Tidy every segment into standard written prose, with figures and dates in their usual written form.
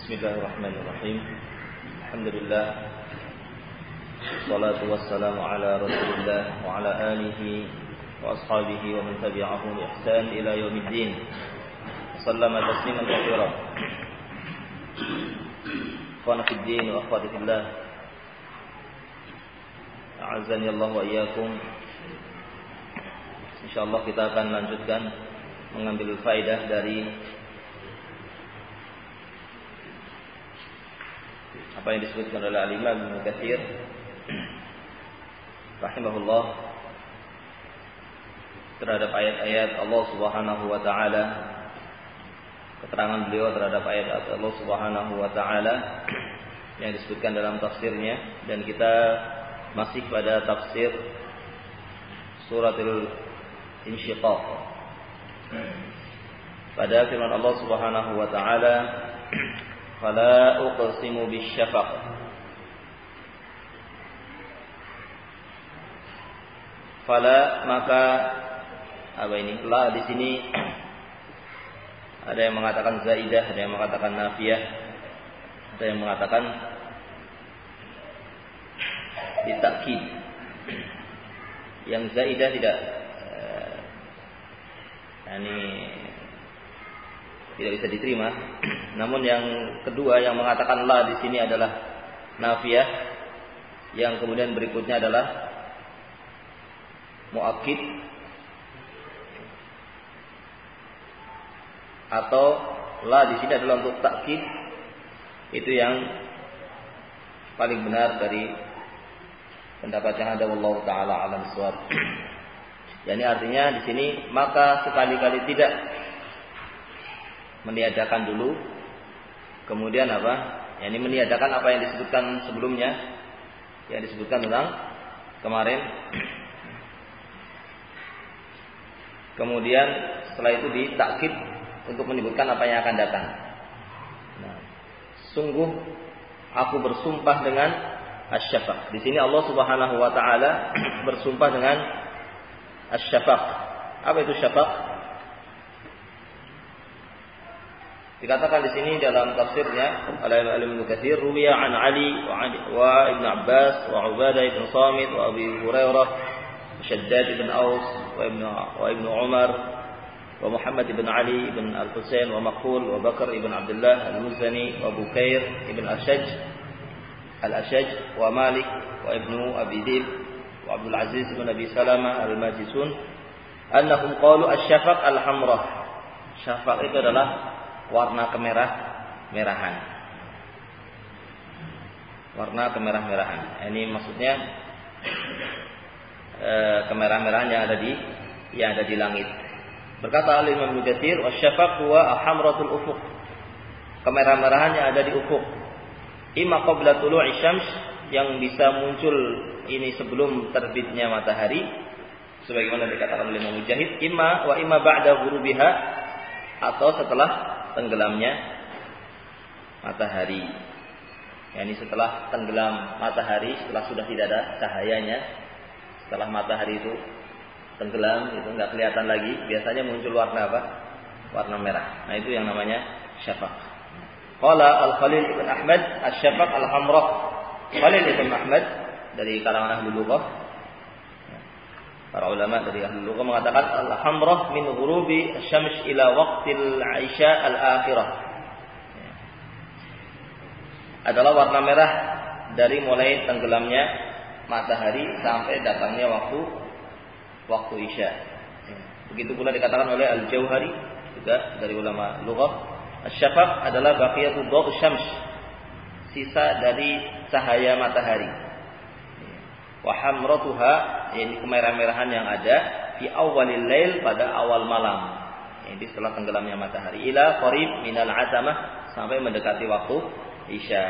Bismillahirrahmanirrahim. Alhamdulillah. Wassalatu wassalamu ala Rasulillah wa ala alihi wa ashabihi wa man tabi'ahum bi ihsan ila yaumiddin. Sallama tasliman katsiran. Ikhwan fid din wa akhwati fillah. A'azzani Allah wa iyyakum. Insyaallah kita akan lanjutkan mengambil faedah dari apa yang disebutkan oleh Al-Imam Ibnu Katsir rahimahullah terhadap ayat-ayat Allah Subhanahu wa taala, keterangan beliau terhadap ayat Allah Subhanahu wa taala yang disebutkan dalam tafsirnya, dan kita masih pada tafsir suratul Insyiqaq pada firman Allah Subhanahu wa taala, fala uqsimu bisyafaq. Fala, maka apa ini? La di sini ada yang mengatakan zaidah, ada yang mengatakan nafiyah, ada yang mengatakan ditakkid. Yang zaidah tidak tidak bisa diterima. Namun yang kedua yang mengatakan la di sini adalah nafiyah, yang kemudian berikutnya adalah muakkid atau la di sini adalah untuk takkid. Itu yang paling benar dari pendapat yang ada, wallahu taala alam shawab. Yani artinya di sini maka sekali-kali tidak meniadakan dulu, kemudian apa? Yani meniadakan apa yang disebutkan sebelumnya, yang disebutkan tentang kemarin. Kemudian setelah itu ditakkid untuk menyebutkan apa yang akan datang. Nah, sungguh aku bersumpah dengan asy-syafaq. Di sini Allah Subhanahu wa taala bersumpah dengan asy-syafaq. Apa itu syafaq? Dikatakan di sini dalam tafsirnya oleh Ibnu Katsir, ruwiya an Ali wa Ibnu Abbas wa Ubadah ibn Samit wa Abi Hurairah, Shaddad ibn Aus wa Ibnu Umar wa Muhammad ibn Ali ibn Al-Husain wa Maqul wa Bakar ibn Abdullah Al-Muzani wa Bukair ibn Al-Ashaj wa Malik wa Ibnu Abi Dhib wa Abdul Aziz ibn Abi Salamah Al-Majisun annahum qalu asy-syafaq al-hamrah. Syafaq itu adalah warna kemerah-merahan. Warna kemerah-merahan. Ini maksudnya kemerah-merahan yang ada di langit. Berkata Al-Imam Ibnu Katsir, "Wasyafaq huwa hamratul ufuq." Kemerah-merahan yang ada di ufuk. Imma qabla tulu'i syams, yang bisa muncul ini sebelum terbitnya matahari, sebagaimana dikatakan oleh Imam Mujahid, imma ba'da ghurubiha, atau setelah tenggelamnya matahari. Yani setelah tenggelam matahari, setelah sudah tidak ada cahayanya, setelah matahari itu tenggelam, itu enggak kelihatan lagi, biasanya muncul warna apa? Warna merah. Nah, itu yang namanya syafaq. Qala Al-Khalil ibn Ahmad, asy-syafaq al-hamra. Khalil ibn Ahmad dari kalangan ahli lughah, para ulama dari ahli lughah mengatakan al-hamrah min ghurubi asy-syams ila waqtil 'isya al-akhirah. Adalah warna merah dari mulai tenggelamnya matahari sampai datangnya waktu isya. Begitu pula dikatakan oleh Al-Jauhari juga dari ulama lughah, asy-syafaq adalah baqiyatu dhaw syams, sisa dari cahaya matahari. Wa hamratuha, ini kemerah-merahan yang ada fi awwalil lail, pada awal malam. Ini setelah tenggelamnya matahari, ila qarib minal atamah, sampai mendekati waktu isya.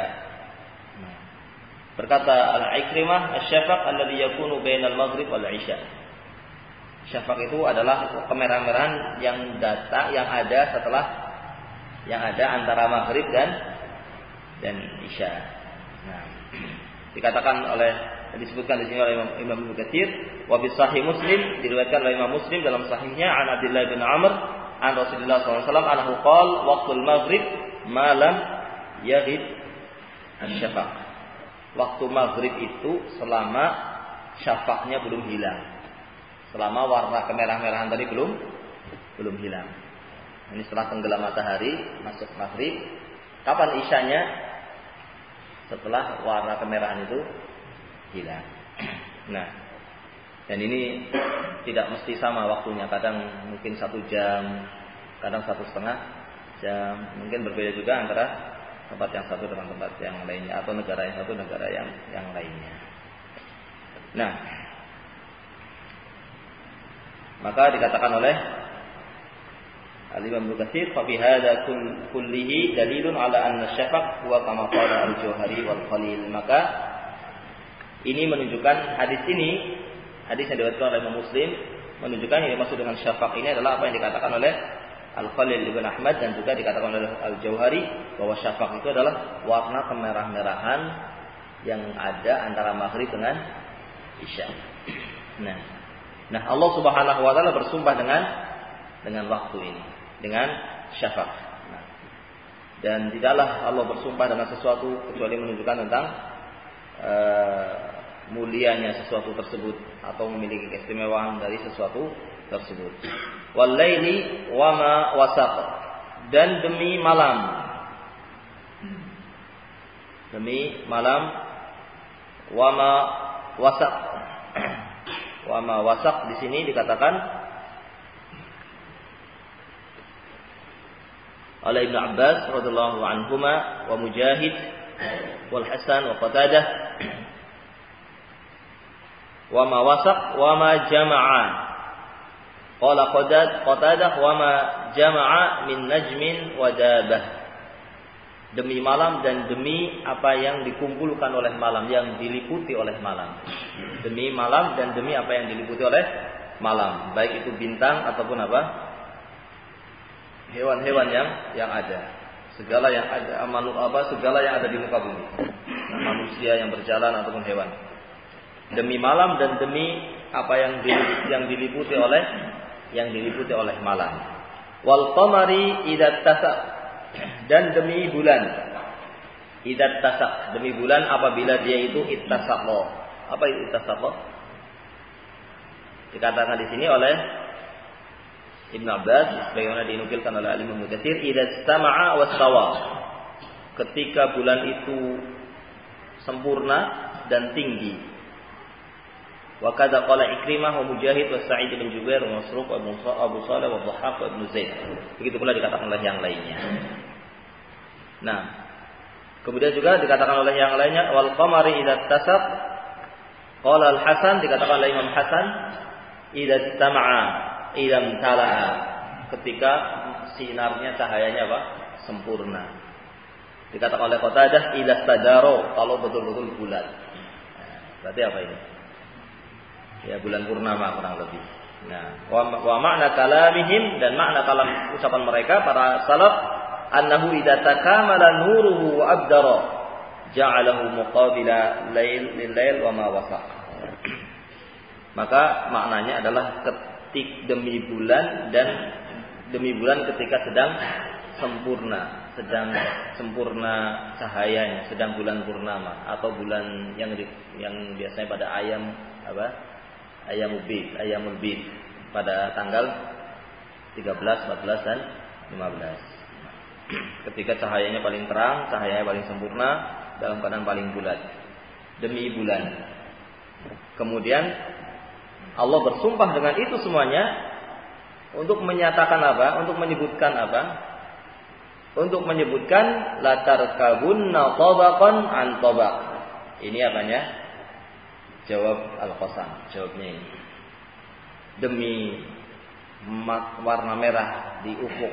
Berkata Al-Ikrimah, asy-syafaq alladhi yakunu bainal maghrib wal isya. Syafaq itu adalah kemerah-merahan yang ada setelah, yang ada antara maghrib dan isya. Nah, dikatakan disebutkan di sini oleh Imam Ibnu Katsir, wa bi sahih Muslim, diriwayatkan oleh Imam Muslim dalam sahihnya an Abdullah bin Amr an Rasulullah sallallahu alaihi wasallam anhu qala waqtul maghrib malam yaghib asy-syafaq. Waktu maghrib itu selama syafaqnya belum hilang. Selama warna kemerah-merahan tadi belum hilang. Ini setelah tenggelam matahari masuk maghrib. Kapan isyanya? Setelah warna kemerahan itu hilang. Nah, dan ini tidak mesti sama waktunya. Kadang mungkin 1 jam, kadang 1,5 jam. Mungkin berbeda juga antara tempat yang satu dengan tempat yang lainnya, atau negara yang satu negara yang lainnya. Nah, maka dikatakan oleh Al-Imam Ibnu Katsir, fa bi hadza kullihi dalilun ala anna syafaq huwa kama qala al-Jauhari wal Khalil. Maka ini menunjukkan hadis yang diriwayatkan oleh Imam Muslim menunjukkan yang dimaksud dengan syafaq ini adalah apa yang dikatakan oleh Al-Khalil Ibn Ahmad dan juga dikatakan oleh Al-Jauhari, bahwa syafaq itu adalah warna kemerah-merahan yang ada antara maghrib dengan isya. Nah, Allah Subhanahu wa taala bersumpah dengan waktu ini, dengan syafaq. Dan tidaklah Allah bersumpah dengan sesuatu kecuali menunjukkan tentang mulianya sesuatu tersebut atau memiliki keistimewaan dari sesuatu tersebut. Wal laili wa ma wasaq, dan demi malam. Demi malam, wa ma wasaq. Wa ma wasaq di sini dikatakan oleh Ibnu Abbas radhiyallahu anhuma wa Mujahid wal Hasan wa Qatadah, wa ma wasaq wa ma jama'a. Qala Qatadah wa ma jama'a min najmin wa dabah. Demi malam dan demi apa yang dikumpulkan oleh malam, yang diliputi oleh malam. Demi malam dan demi apa yang diliputi oleh malam, baik itu bintang ataupun apa? Hewan-hewan yang ada. Segala yang ada, segala yang ada di muka bumi. Manusia yang berjalan ataupun hewan. Demi malam dan demi apa yang diliputi oleh malam. Wal qamari idza tasaq, dan demi bulan. Idza tasaq, demi bulan apabila dia itu ittasaqa. Apa itu ittasaqa? Dikatakan di sini oleh Ibnu Abbas, sebagaimana dinukilkan oleh Al-Imam Ibnu Katsir, idza istama'a wastawa. Ketika bulan itu sempurna dan tinggi. Wa kadza qala Ikrimah wa Mujahid wa Sa'id bin Jubair wa Masruq wa Abu Shalih wa Dhahhak wa Ibnu Zaid. Begitu pula dikatakan oleh yang lainnya. Nah, kemudian juga dikatakan oleh yang lainnya wal qamari idza tasaq. Qala Al-Hasan, dikatakan oleh Imam Hasan, idza istama'a idam tala'a, ketika sinarnya cahayanya apa? Sempurna. Dikatakan oleh Qatadah idza stadaro, kalau betul-betul bulat. Berarti apa ini? Ya, bulan purnama kurang lebih. Nah, wa makna kalamihim, dan makna kalam ucapan mereka para salaf, annahu idza takamala nuruhu wa abdara ja'alahu muqabila lail lil lail wa ma wasaq. Maka maknanya adalah demi bulan dan demi bulan ketika sedang sempurna cahayanya, sedang bulan purnama atau bulan yang biasanya pada ayamul bid pada tanggal 13, 14 dan 15. Ketika cahayanya paling terang, cahayanya paling sempurna, dalam keadaan paling bulat. Demi bulan. Kemudian Allah bersumpah dengan itu semuanya untuk menyatakan apa? Untuk menyebutkan apa? Untuk menyebutkan latar kabunna tabaqan an tabaq. Ini apanya? Jawab Al-Qasam. Jawabnya ini. Demi warna merah di ufuk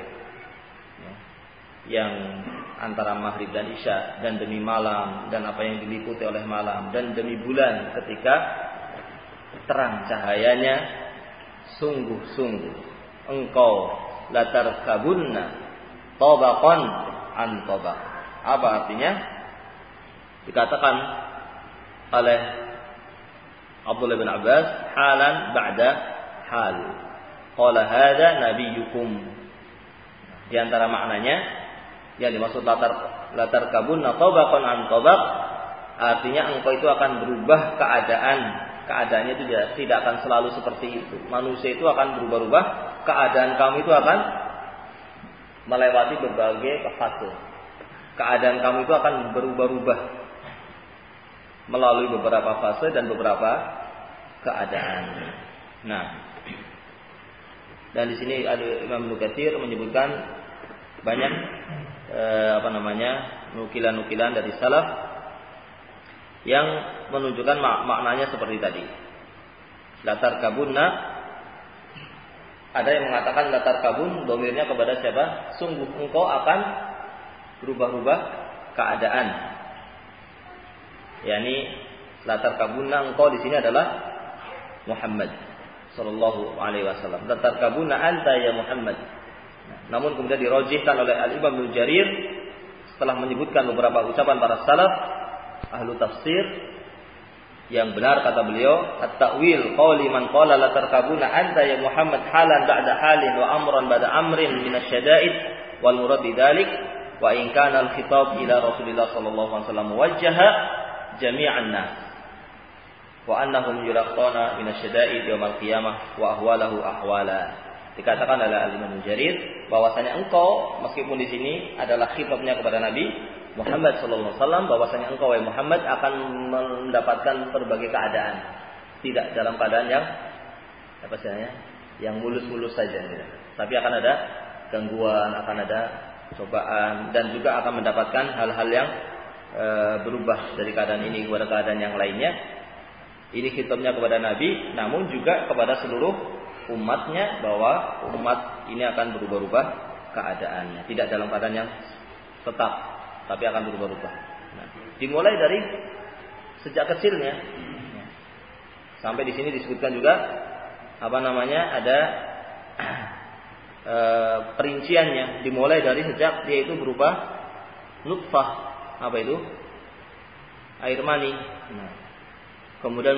yang antara maghrib dan isya, dan demi malam dan apa yang diliputi oleh malam, dan demi bulan ketika terang cahayanya, sungguh-sungguh engkau latar kabunna tabaqan an tabaq. Apa artinya? Dikatakan oleh Abdullah bin Abbas, halan ba'da hal. Qala hadza nabiyyukum. Di antara maknanya Yang dimaksud latar kabunna tabaqan an tabaq, artinya engkau itu akan berubah keadaannya itu tidak akan selalu seperti itu. Manusia itu akan berubah-ubah, keadaan kamu itu akan melewati berbagai fase. Keadaan kamu itu akan berubah-ubah melalui beberapa fase dan beberapa keadaan. Nah, dan di sini ada Imam Ibnu Katsir menyebutkan banyak nukilan-nukilan dari salaf yang menunjukkan maknanya seperti tadi. Latar kabunna, ada yang mengatakan latar kabun domirnya kepada siapa? Sungguh engkau akan berubah-ubah keadaan. Yani latar kabunna engkau di sini adalah Muhammad sallallahu alaihi wasallam. Latar kabunna anta ya Muhammad. Namun kemudian dirojihkan oleh Al-Imam Ibnu Jarir setelah menyebutkan beberapa ucapan para salaf ahlu tafsir, yang benar kata beliau, at-ta'wil qawli man qala la tarkabuna anta ya Muhammad halan ba'da halin wa amran ba'da amrin min asy-syada'id wal murad bidzalik wa in kana al-khitab ila Rasulillah sallallahu alaihi wasallam muwajjaha jami'an nas wa annahum yuraqana min asy-syada'id yaumil qiyamah wa ahwalahu ahwala. Dikatakan oleh Al-Imam Jarir bahwasanya engkau, meskipun di sini adalah khitabnya kepada Nabi Muhammad sallallahu alaihi wasallam, bahwasanya engkau wahai Muhammad akan mendapatkan berbagai keadaan, tidak dalam keadaan yang yang mulus-mulus saja, tapi akan ada gangguan, akan ada cobaan, dan juga akan mendapatkan hal-hal yang berubah dari keadaan ini kepada keadaan yang lainnya. Ini khitabnya kepada Nabi, namun juga kepada seluruh umatnya, bahwa umat ini akan berubah-ubah keadaannya, tidak dalam keadaan yang tetap, tapi akan berubah-ubah. Nah, dimulai dari sejak kecilnya, sampai di sini disebutkan juga ada perinciannya. Dimulai dari sejak dia itu berubah nutfah, air mani. Nah, kemudian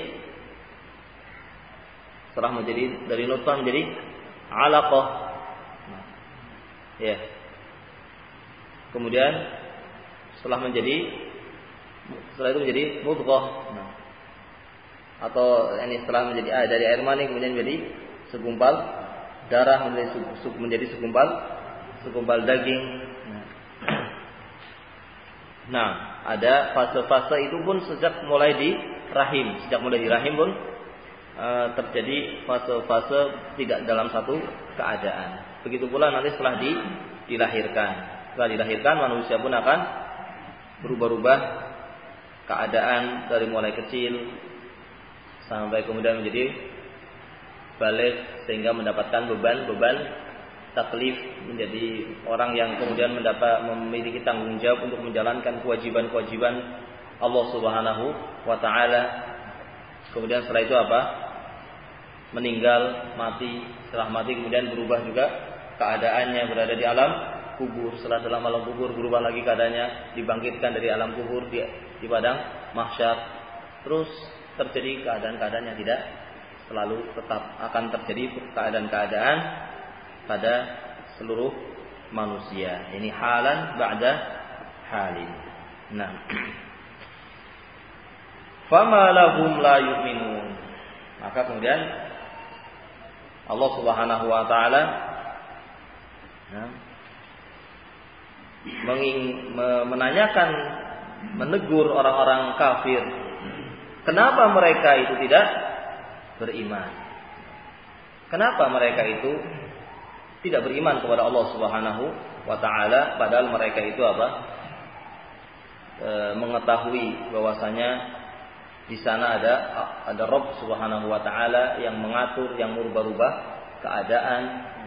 setelah menjadi dari nutfah menjadi alaqah. Nah, ya. Kemudian setelah itu menjadi mudghah. Nah, atau setelah menjadi dari air mani kemudian menjadi segumpal darah, menjadi segumpal daging. Nah, ada fase-fase itu pun sejak mulai di rahim pun terjadi fase-fase tidak dalam satu keadaan. Begitu pula nanti setelah dilahirkan. Setelah dilahirkan manusia pun akan berubah-ubah keadaan dari mulai kecil sampai kemudian menjadi baligh, sehingga mendapatkan beban taklif, menjadi orang yang kemudian memiliki tanggung jawab untuk menjalankan kewajiban-kewajiban Allah Subhanahu wa taala. Kemudian setelah itu meninggal, mati. Setelah mati kemudian berubah juga keadaannya, berada di alam kubur. Setelah dalam alam kubur berubah lagi keadaannya, dibangkitkan dari alam kubur di padang mahsyar. Terus terjadi keadaan-keadaan yang tidak selalu tetap, akan terjadi keadaan-keadaan pada seluruh manusia. Ini halan ba'da halin. Nah, fama lahum la yu'minun. Maka kemudian Allah Subhanahu wa taala menanyakan, menegur orang-orang kafir, kenapa mereka itu tidak beriman? Kenapa mereka itu tidak beriman kepada Allah Subhanahu wa taala, padahal mereka itu mengetahui bahwasanya di sana ada Rabb Subhanahu wa taala yang mengatur, yang merubah-rubah keadaan,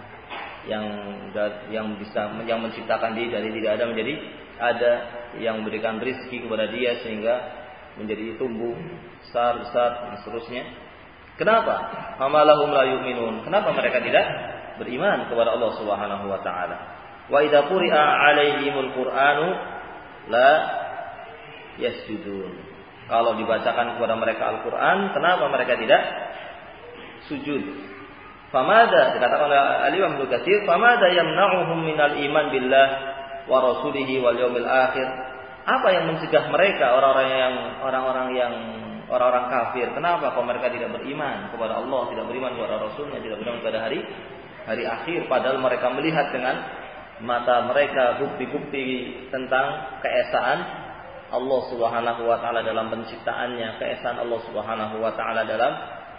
yang menciptakan dia dari tidak ada menjadi ada, yang memberikan rezeki kepada dia sehingga menjadi tumbuh besar dan seterusnya. Kenapa? Amalahum la yu'minun. Kenapa mereka tidak beriman kepada Allah Subhanahu wa taala? Wa idza quri'a 'alaihimul Qur'anu la yasjudun. Kalau dibacakan kepada mereka Al-Quran, kenapa mereka tidak sujud? Famada, dikatakan oleh Al-Imam Ibnu Katsir, famada yamna'uhum minal iman billah wa rasulihi wal yaumil akhir. Apa yang mencegah mereka orang-orang kafir? Kenapa kok mereka tidak beriman kepada Allah, tidak beriman kepada Rasulnya, tidak beriman kepada hari akhir? Padahal mereka melihat dengan mata mereka bukti-bukti tentang keesaan Allah Subhanahu wa taala dalam penciptaannya, keesaan Allah Subhanahu wa taala dalam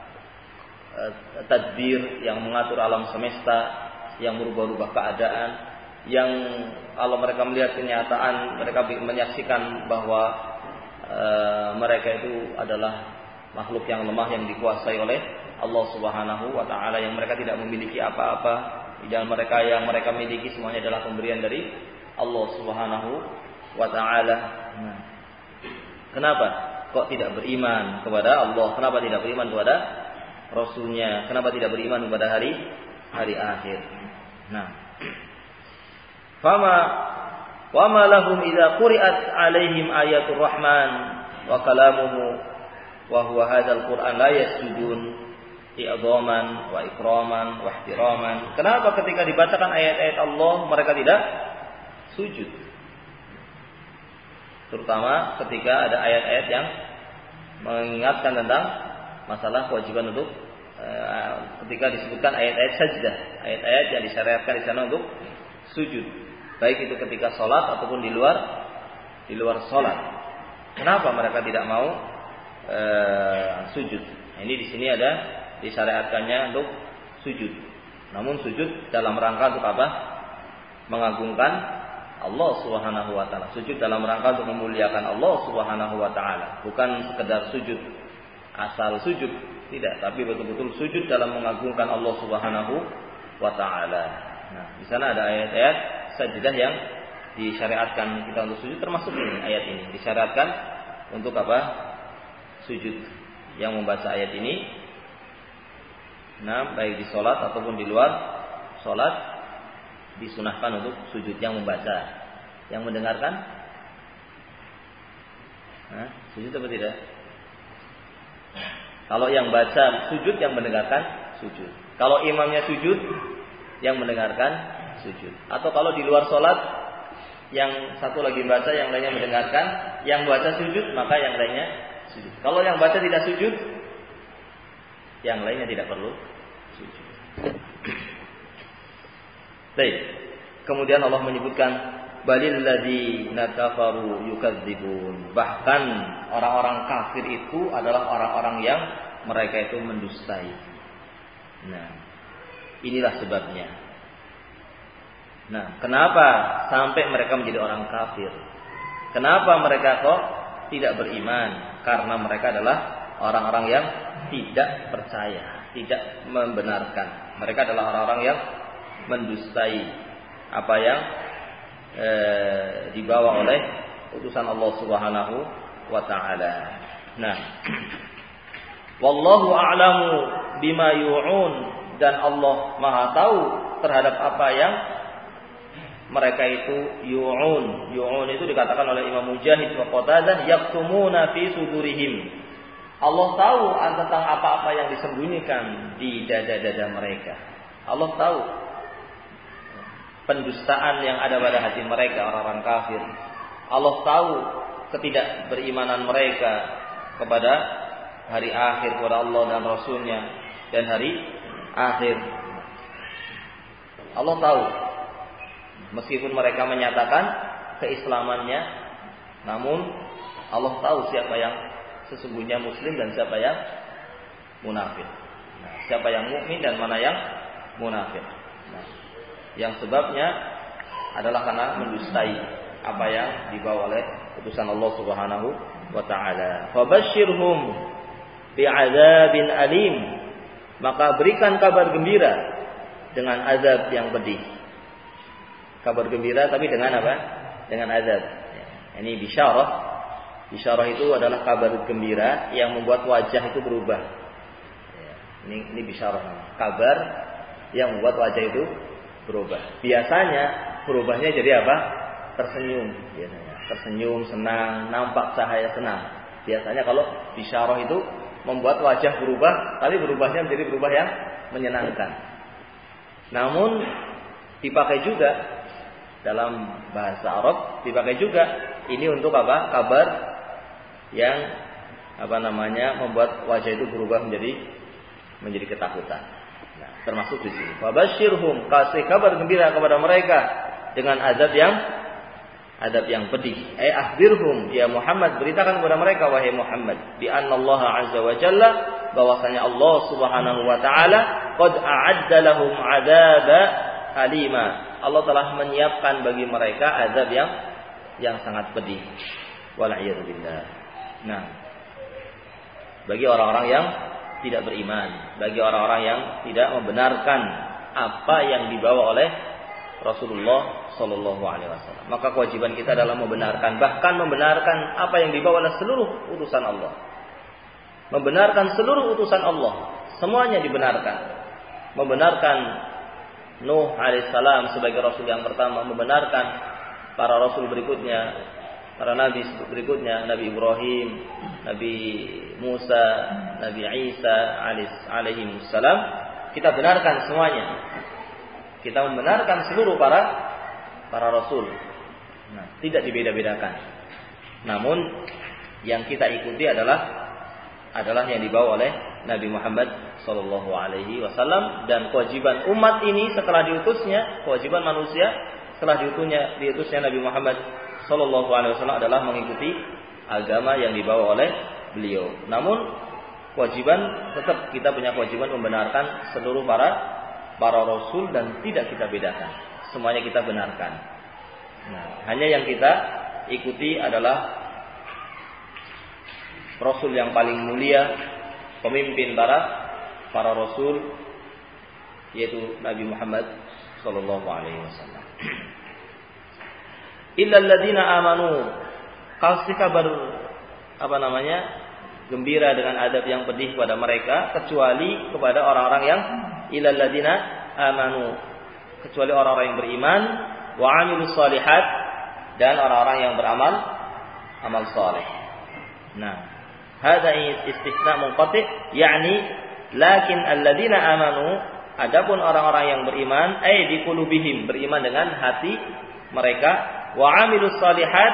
tadbir yang mengatur alam semesta, yang merubah-rubah keadaan, yang kalau mereka melihat kenyataan, mereka menyaksikan bahwa mereka itu adalah makhluk yang lemah yang dikuasai oleh Allah Subhanahu wa taala, yang mereka tidak memiliki apa-apa, dan yang mereka miliki semuanya adalah pemberian dari Allah Subhanahu wa taala. Nah, kenapa kok tidak beriman kepada Allah? Kenapa tidak beriman kepada Rasulnya? Kenapa tidak beriman kepada hari akhir? Nah, wa ma lahum idza quri'at 'alaihim ayatul rahman wa kalamuhu wa huwa hadzal qur'an la yasjudun i'dhaman wa ikraman wa ihtiraman. Kenapa ketika dibacakan ayat-ayat Allah mereka tidak sujud? Terutama ketika ada ayat-ayat yang mengingatkan tentang masalah kewajiban untuk ketika disebutkan ayat-ayat sajdah, ayat-ayat yang disyariatkan di sana untuk sujud, baik itu ketika sholat ataupun di luar sholat. Kenapa mereka tidak mau sujud? Nah, ini di sini ada disyariatkannya untuk sujud. Namun sujud dalam rangka untuk apa? Mengagungkan Allah Subhanahu wa taala. Sujud dalam rangka untuk memuliakan Allah Subhanahu wa taala, bukan sekedar sujud asal sujud, tidak, tapi betul-betul sujud dalam mengagungkan Allah Subhanahu wa taala. Nah, di sana ada ayat-ayat sajdah yang disyariatkan kita untuk sujud, termasuk ini ayat ini disyariatkan untuk apa? Sujud. Yang membaca ayat ini, nah, baik di sholat ataupun di luar sholat, disunahkan untuk sujud. Yang membaca, yang mendengarkan, nah, sujud atau tidak? Kalau yang baca sujud, yang mendengarkan sujud. Kalau imamnya sujud, yang mendengarkan sujud. Atau kalau di luar sholat, yang satu lagi baca, yang lainnya mendengarkan, yang baca sujud, maka yang lainnya sujud. Kalau yang baca tidak sujud, yang lainnya tidak perlu sujud. Baik. Kemudian Allah menyebutkan balil ladzina kafaru yukadzibun. Bahkan orang-orang kafir itu adalah orang-orang yang mereka itu mendustai. Nah, inilah sebabnya. Nah, kenapa sampai mereka menjadi orang kafir? Kenapa mereka kok tidak beriman? Karena mereka adalah orang-orang yang tidak percaya, tidak membenarkan. Mereka adalah orang-orang yang mendustai apa yang dibawa oleh utusan Allah Subhanahu wa taala. Nah, wallahu a'lamu bima yu'un, dan Allah Maha tahu terhadap apa yang mereka itu yu'un. Yu'un itu dikatakan oleh Imam Mujahid wa Qatadah, yaktumuna fi sudurihim. Allah tahu tentang apa-apa yang disembunyikan di dada-dada mereka. Allah tahu pendustaan yang ada pada hati mereka, orang-orang kafir. Allah tahu ketidakberimanan mereka kepada hari akhir, kepada Allah dan Rasulnya, dan hari akhir. Allah tahu. Meskipun mereka menyatakan keislamannya, namun Allah tahu siapa yang sesungguhnya muslim dan siapa yang munafik. Nah, siapa yang mukmin dan mana yang munafik. Nah, yang sebabnya adalah karena mendustai apa yang dibawa oleh utusan Allah Subhanahu wa taala. Fabashshirhum bi'adzabin alim. Maka berikan kabar gembira dengan azab yang pedih. Kabar gembira tapi dengan apa? Dengan azab. Ini bisyarah. Bisyarah itu adalah kabar gembira yang membuat wajah itu berubah. Ini bisyarah. Kabar yang membuat wajah itu berubah. Biasanya berubahnya jadi apa? Tersenyum. Biasanya tersenyum, senang, nampak cahaya senang. Biasanya kalau bisyarah itu membuat wajah berubah, tapi berubahnya menjadi berubah yang menyenangkan. Namun dipakai juga dalam bahasa Arab dipakai juga. Ini untuk apa? Kabar yang membuat wajah itu berubah menjadi ketakutan. Nah, termasuk di sini. Fabasyirhum, kasih kabar gembira kepada mereka dengan azab yang pedih. Akhbirhum ya Muhammad, beritakan kepada mereka wahai Muhammad, bi anna Allah azza wa jalla, bahwasanya Allah Subhanahu wa taala qad a'adda lahum 'adzaba alima. Allah telah menyiapkan bagi mereka azab yang sangat pedih. Wal a'yadu billah. Nah, bagi orang-orang yang tidak beriman, bagi orang-orang yang tidak membenarkan apa yang dibawa oleh Rasulullah sallallahu alaihi wasallam, maka kewajiban kita adalah membenarkan, bahkan membenarkan apa yang dibawa oleh seluruh utusan Allah. Membenarkan seluruh utusan Allah, semuanya dibenarkan. Membenarkan Nuh alaihissalam sebagai rasul yang pertama, membenarkan para rasul berikutnya, para nabi berikutnya, Nabi Ibrahim, Nabi Musa, Nabi Isa alaihi salam, kita benarkan semuanya. Kita membenarkan seluruh para rasul. Nah, tidak dibeda-bedakan. Namun yang kita ikuti adalah yang dibawa oleh Nabi Muhammad sallallahu alaihi wasallam, dan kewajiban umat ini setelah diutusnya, kewajiban manusia setelah diutusnya Nabi Muhammad sallallahu alaihi wasallam adalah mengikuti agama yang dibawa oleh beliau. Namun kewajiban tetap kita punya kewajiban membenarkan seluruh para rasul dan tidak kita bedakan. Semuanya kita benarkan. Nah, hanya yang kita ikuti adalah rasul yang paling mulia, pemimpin para rasul, yaitu Nabi Muhammad sallallahu alaihi wasallam. Illal ladzina amanu, kasih kabar gembira dengan adab yang pedih kepada mereka, kecuali kepada orang-orang yang illal ladzina amanu, kecuali orang-orang yang beriman, wa amilus shalihat, dan orang-orang yang beramal amal saleh. Nah, hadza istitsna munqati, yakni lakin alladzina amanu, adapun orang-orang yang beriman, di qulubihim, beriman dengan hati mereka, wa amilus shalihat,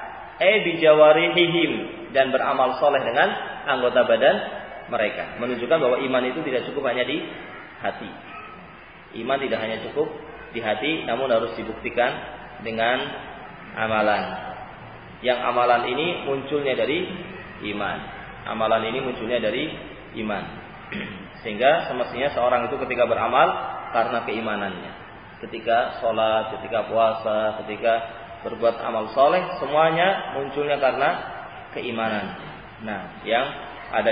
bi jawarihihim, dan beramal saleh dengan anggota badan mereka. Menunjukkan bahwa iman itu tidak cukup hanya di hati. Iman tidak hanya cukup di hati, namun harus dibuktikan dengan amalan. Yang amalan ini munculnya dari iman. Amalan ini munculnya dari iman. Sehingga semestinya seorang itu ketika beramal karena keimanannya. Ketika sholat, ketika puasa, ketika berbuat amal soleh, semuanya munculnya karena keimanan. Nah, yang ada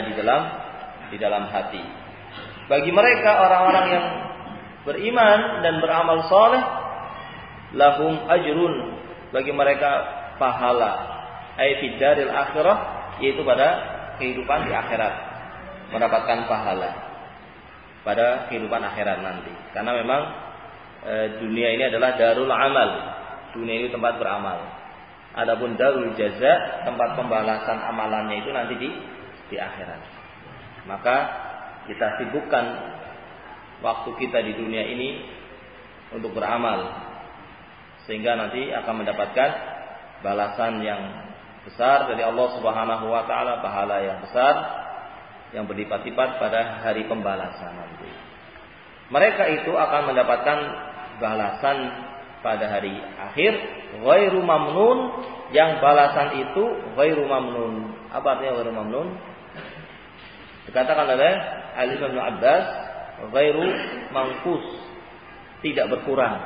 di dalam hati. Bagi mereka orang-orang yang beriman dan beramal soleh, lahum ajrun, bagi mereka pahala, fid daril akhirah, yaitu pada kehidupan di akhirat, mendapatkan pahala pada kehidupan akhirat nanti. Karena memang dunia ini adalah darul amal, dunia ini tempat beramal. Adapun darul jaza, tempat pembalasan amalannya itu nanti di akhirat. Maka kita sibukkan waktu kita di dunia ini untuk beramal, sehingga nanti akan mendapatkan balasan yang besar dari Allah Subhanahu wa taala, pahala yang besar yang berlipat-lipat pada hari pembalasan nanti. Mereka itu akan mendapatkan balasan pada hari akhir, ghairu mamnun, yang balasan itu ghairu mamnun. Apa artinya ghairu mamnun? Dikatakan oleh Ali bin Abbas, ghairu mangkus, tidak berkurang.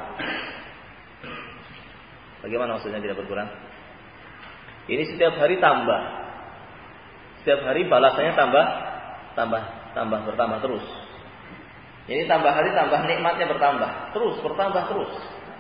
Bagaimana maksudnya tidak berkurang? Ini setiap hari tambah. Setiap hari balasannya bertambah terus. Ini tambah hari tambah nikmatnya bertambah, bertambah terus.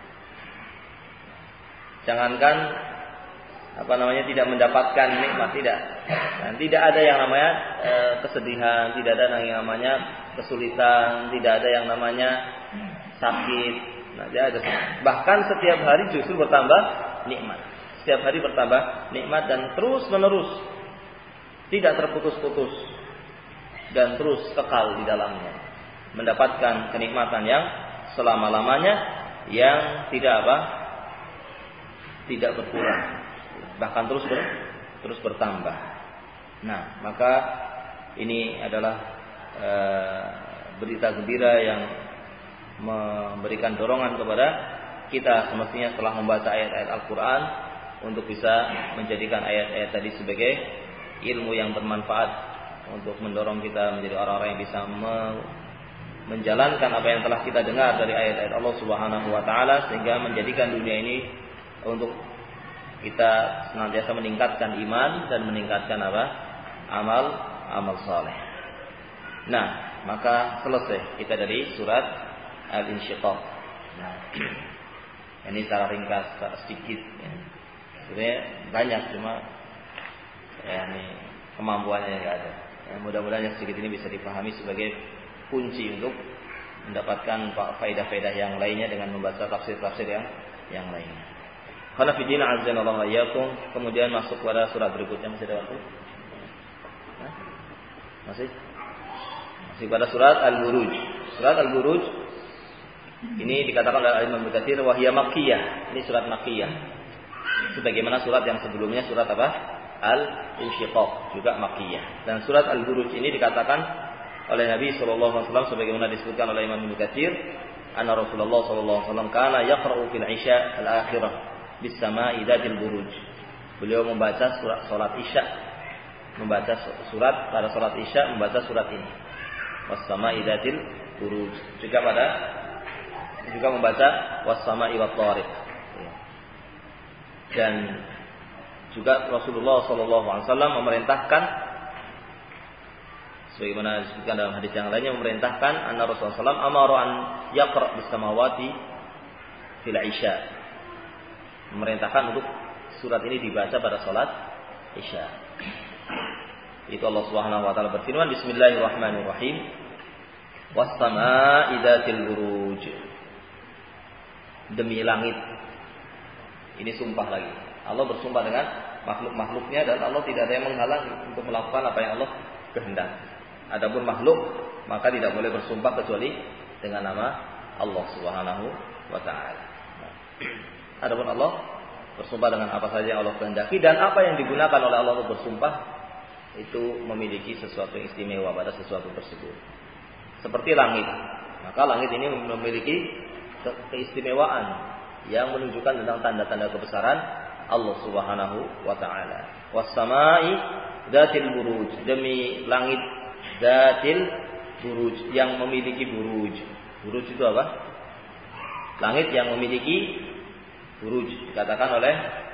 Jangankan tidak mendapatkan nikmat, tidak. Dan tidak ada yang namanya kesedihan, tidak ada yang namanya kesulitan, tidak ada yang namanya sakit. Nah, ada. Bahkan setiap hari justru bertambah nikmat. Setiap hari bertambah nikmat dan terus menerus, tidak terputus-putus dan terus kekal di dalamnya, mendapatkan kenikmatan yang selama-lamanya, yang tidak berkurang, bahkan terus bertambah. Nah, maka ini adalah berita gembira yang memberikan dorongan kepada kita semestinya setelah membaca ayat-ayat Al-Quran untuk bisa menjadikan ayat-ayat tadi sebagai ilmu yang bermanfaat untuk mendorong kita menjadi orang-orang yang bisa menjalankan apa yang telah kita dengar dari ayat-ayat Allah Subhanahu wa taala, sehingga menjadikan dunia ini untuk kita senantiasa meningkatkan iman dan meningkatkan apa? Amal saleh. Nah, maka selesai kita dari surat Al-Insyiqaq. Nah, ini secara ringkas, secara sedikit ya. Sebenarnya banyak, cuma ya ini kemampuannya enggak ada. Ya, mudah-mudahan yang sedikit ini bisa dipahami sebagai kunci untuk mendapatkan faedah-faedah yang lainnya dengan membaca tafsir-tafsir yang lainnya. Qala fi din azza-wa-jalla iyyakum. Kemudian masuk pada surat berikutnya, masih ada waktu? Masih pada surat Al-Buruj. Surat Al-Buruj ini dikatakan oleh Imam Mukatsir wa hiya makkiyah. Ini surat makkiyah. Sebagaimana surat yang sebelumnya, surat apa? Al-Insyiqaq, juga makkiyah. Dan surat Al-Buruj ini dikatakan oleh Nabi sallallahu alaihi wasallam sebagaimana disebutkan oleh Imam Mukatsir, anna Rasulullah sallallahu alaihi wasallam kana yaqra'u fil 'isya al-akhirah bis sama'i dzatil buruj. Beliau membaca salat Isya, membaca surat pada salat Isya, membaca surat ini. Was sama'i dzatil buruj. Juga membaca was sama'i wat thariq. Dan juga Rasulullah sallallahu alaihi wasallam memerintahkan, sebagaimana disebutkan dalam hadis yang lainnya, memerintahkan anna Rasulullah sallallahu alaihi wasallam amara an yaqra' bis samawati fil 'isya. Memerintahkan untuk surat ini dibaca pada salat Isya. Itu Allah Subhanahu wa taala berfirman, bismillahirrahmanirrahim. Was samaa'i dzatil buruj. Demi langit. Ini sumpah lagi. Allah bersumpah dengan makhluk-makhluknya, dan Allah tidak ada yang menghalangi untuk melakukan apa yang Allah kehendaki. Adapun makhluk, maka tidak boleh bersumpah kecuali dengan nama Allah Subhanahu wa taala. Adapun Allah bersumpah dengan apa saja yang Allah kehendaki, dan apa yang digunakan oleh Allah untuk bersumpah itu memiliki sesuatu yang istimewa pada sesuatu tersebut. Seperti langit. Maka langit ini memiliki keistimewaan yang menunjukkan tentang tanda-tanda kebesaran Allah Subhanahu wa taala. Was samaa'i dzatil buruj. Demi langit dzatil buruj, yang memiliki buruj. Buruj itu apa? Langit yang memiliki buruj. Dikatakan oleh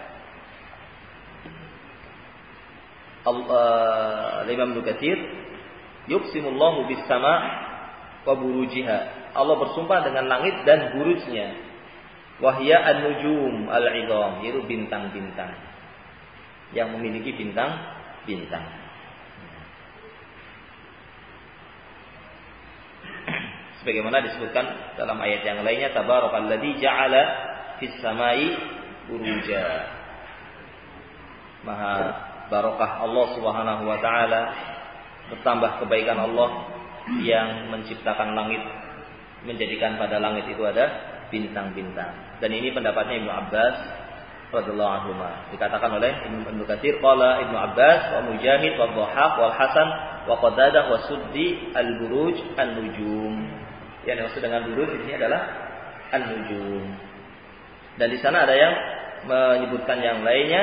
Imam Mukatsir, yuqsimullahu bis sama' wa burujiha. Allah bersumpah dengan langit dan burujnya. Wahya an-nujum al-'idham, yaitu bintang-bintang yang memiliki bintang-bintang. Sebagaimana disebutkan dalam ayat yang lainnya, tabarakalladzi ja'ala fis samai buruja. Maha barokah Allah Subhanahu wa taala, bertambah kebaikan Allah yang menciptakan langit, menjadikan pada langit itu ada bintang-bintang. Dan ini pendapatnya Ibnu Abbas radhiyallahu anhu. Dikatakan oleh Ibnu Katsir, qala Ibnu Abbas wa Mujahid wa Dhahhak wal Hasan wa Qatadah wa Suddi al-buruj an-nujum. Yang dimaksud dengan buruj di sini adalah an-nujum. Dan di sana ada yang menyebutkan yang lainnya,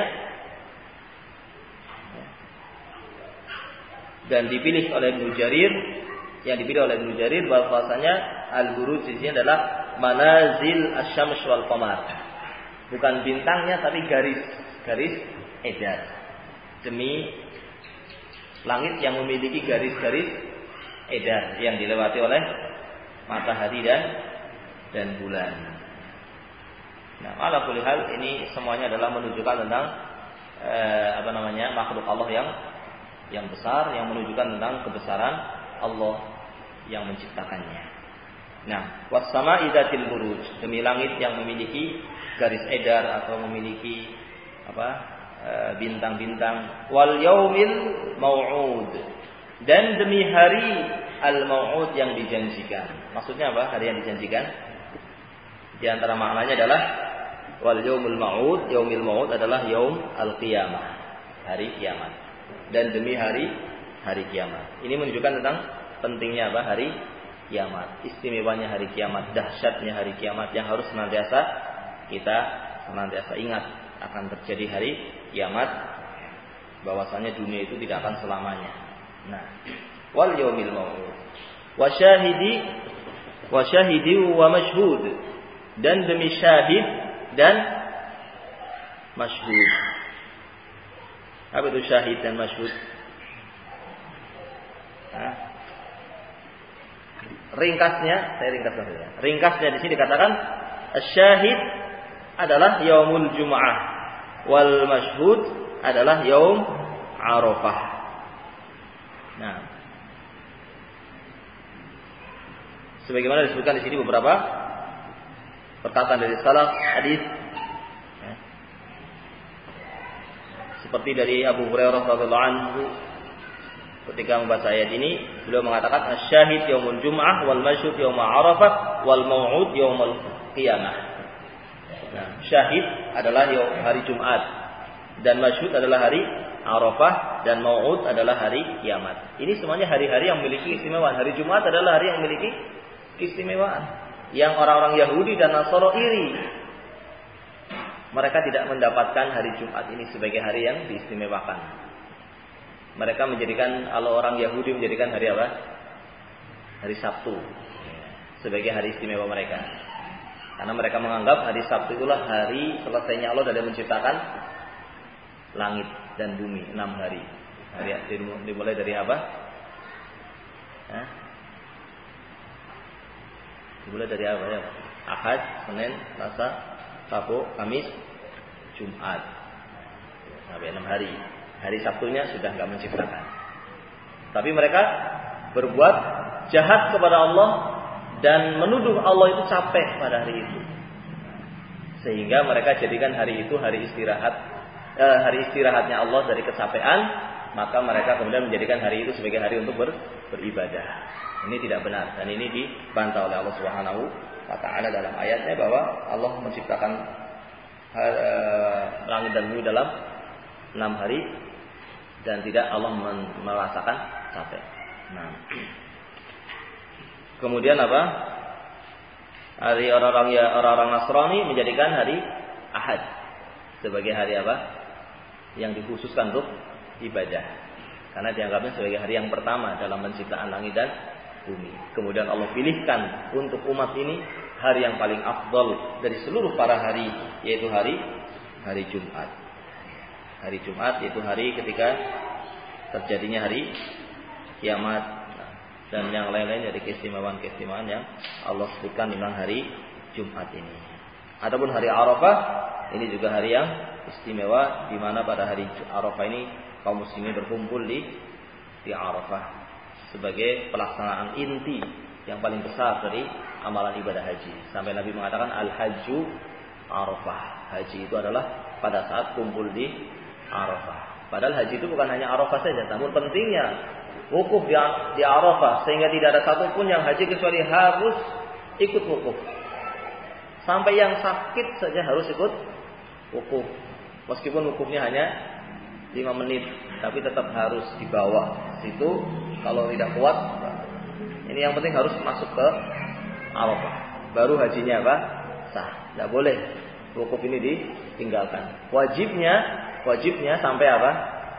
dan dipilih oleh Ibnu Jarir, bahwasanya al-buruj di sini adalah manazil asy-syams wal qamar. Bukan bintangnya, tapi garis edar. Demi langit yang memiliki garis-garis edar yang dilewati oleh matahari dan bulan. Nah, ala kulli hal, ini semuanya adalah menunjukkan tentang makhluk Allah yang besar, yang menunjukkan tentang kebesaran Allah yang menciptakannya. Nah, was-sama'i dzatil buruj, demi langit yang memiliki garis edar atau memiliki bintang-bintang. Wal yaumil mau'ud, dan demi hari al-mau'ud yang dijanjikan. Maksudnya apa? Hari yang dijanjikan? Di antara maknanya adalah Wal yaumul ma'ud, yaumil ma'ud adalah yaum al-qiyamah, hari kiamat. Dan demi hari kiamat. Ini menunjukkan tentang pentingnya apa? Hari kiamat. Istimewanya hari kiamat, dahsyatnya hari kiamat yang harus kita senantiasa ingat akan terjadi hari kiamat, bahwasanya dunia itu tidak akan selamanya. Nah, wal yaumil mau'ud wa syahidi wa mashhud, dan demi syahid dan mashhud. Apa itu syahid dan mashhud? Ringkasnya di sini dikatakan syahid adalah yaumul jum'ah, wal mashhud adalah yaum Arafah. Nah, sebagaimana disebutkan di sini beberapa perkataan dari salaf hadis, seperti dari Abu Hurairah radhiyallahu anhu ketika membaca ayat ini, beliau mengatakan asy-syahid yaumul jum'ah wal mashhud yaum Arafah wal mau'ud yaumul qiyamah. Nah, syahid adalah hari Jumat, dan mashhud adalah hari Arafah, dan mau'ud adalah hari kiamat. Ini semuanya hari-hari yang memiliki keistimewaan. Hari Jumat adalah hari yang memiliki keistimewaan, yang orang-orang Yahudi dan Nasara iri. Mereka tidak mendapatkan hari Jumat ini sebagai hari yang diistimewakan. Mereka menjadikan, kalau orang Yahudi menjadikan hari apa? Hari Sabtu sebagai hari istimewa mereka. Karena mereka menganggap hari Sabtu itulah hari selesainya Allah dari menciptakan langit dan bumi, 6 hari. Dimulai dari apa? Dimulai dari apa ya? Ahad, Senin, Selasa, Rabu, Kamis, Jumat. Sampai 6 hari. Hari Sabtunya sudah enggak menciptakan. Tapi mereka berbuat jahat kepada Allah dan menuduh Allah itu capek pada hari itu. Sehingga mereka jadikan hari itu hari istirahatnya Allah dari kecapean, maka mereka kemudian menjadikan hari itu sebagai hari untuk beribadah. Ini tidak benar, dan ini dibantah oleh Allah Subhanahu wa taala dalam ayatnya bahwa Allah menciptakan langit dan bumi dalam 6 hari dan tidak Allah merasakan capek. Nah, kemudian apa? Hari orang-orang Nasrani menjadikan hari Ahad sebagai hari apa? Yang dikhususkan untuk ibadah. Karena dianggapnya sebagai hari yang pertama dalam penciptaan langit dan bumi. Kemudian Allah pilihkan untuk umat ini hari yang paling afdal dari seluruh para hari, yaitu hari Jumat. Hari Jumat yaitu hari ketika terjadinya hari kiamat, dan yang lain-lain dari keistimewaan-keistimewaan yang Allah sebutkan tentang hari Jumat ini. Adapun hari Arafah, ini juga hari yang istimewa, di mana pada hari Arafah ini kaum muslimin berkumpul di Arafah sebagai pelaksanaan inti yang paling besar dari amalan ibadah haji. Sampai Nabi mengatakan al-hajju Arafah. Haji itu adalah pada saat kumpul di Arafah. Padahal haji itu bukan hanya Arafah saja, namun pentingnya wukuf di Arafah, sehingga tidak ada satupun yang haji kecuali harus ikut wukuf. Sampai yang sakit saja harus ikut wukuf. Meskipun wukufnya hanya 5 menit, tapi tetap harus dibawa situ. Kalau tidak kuat, ini yang penting harus masuk ke Arafah. Baru hajinya apa? Sah. Tidak boleh wukuf ini ditinggalkan. Wajibnya sampai apa?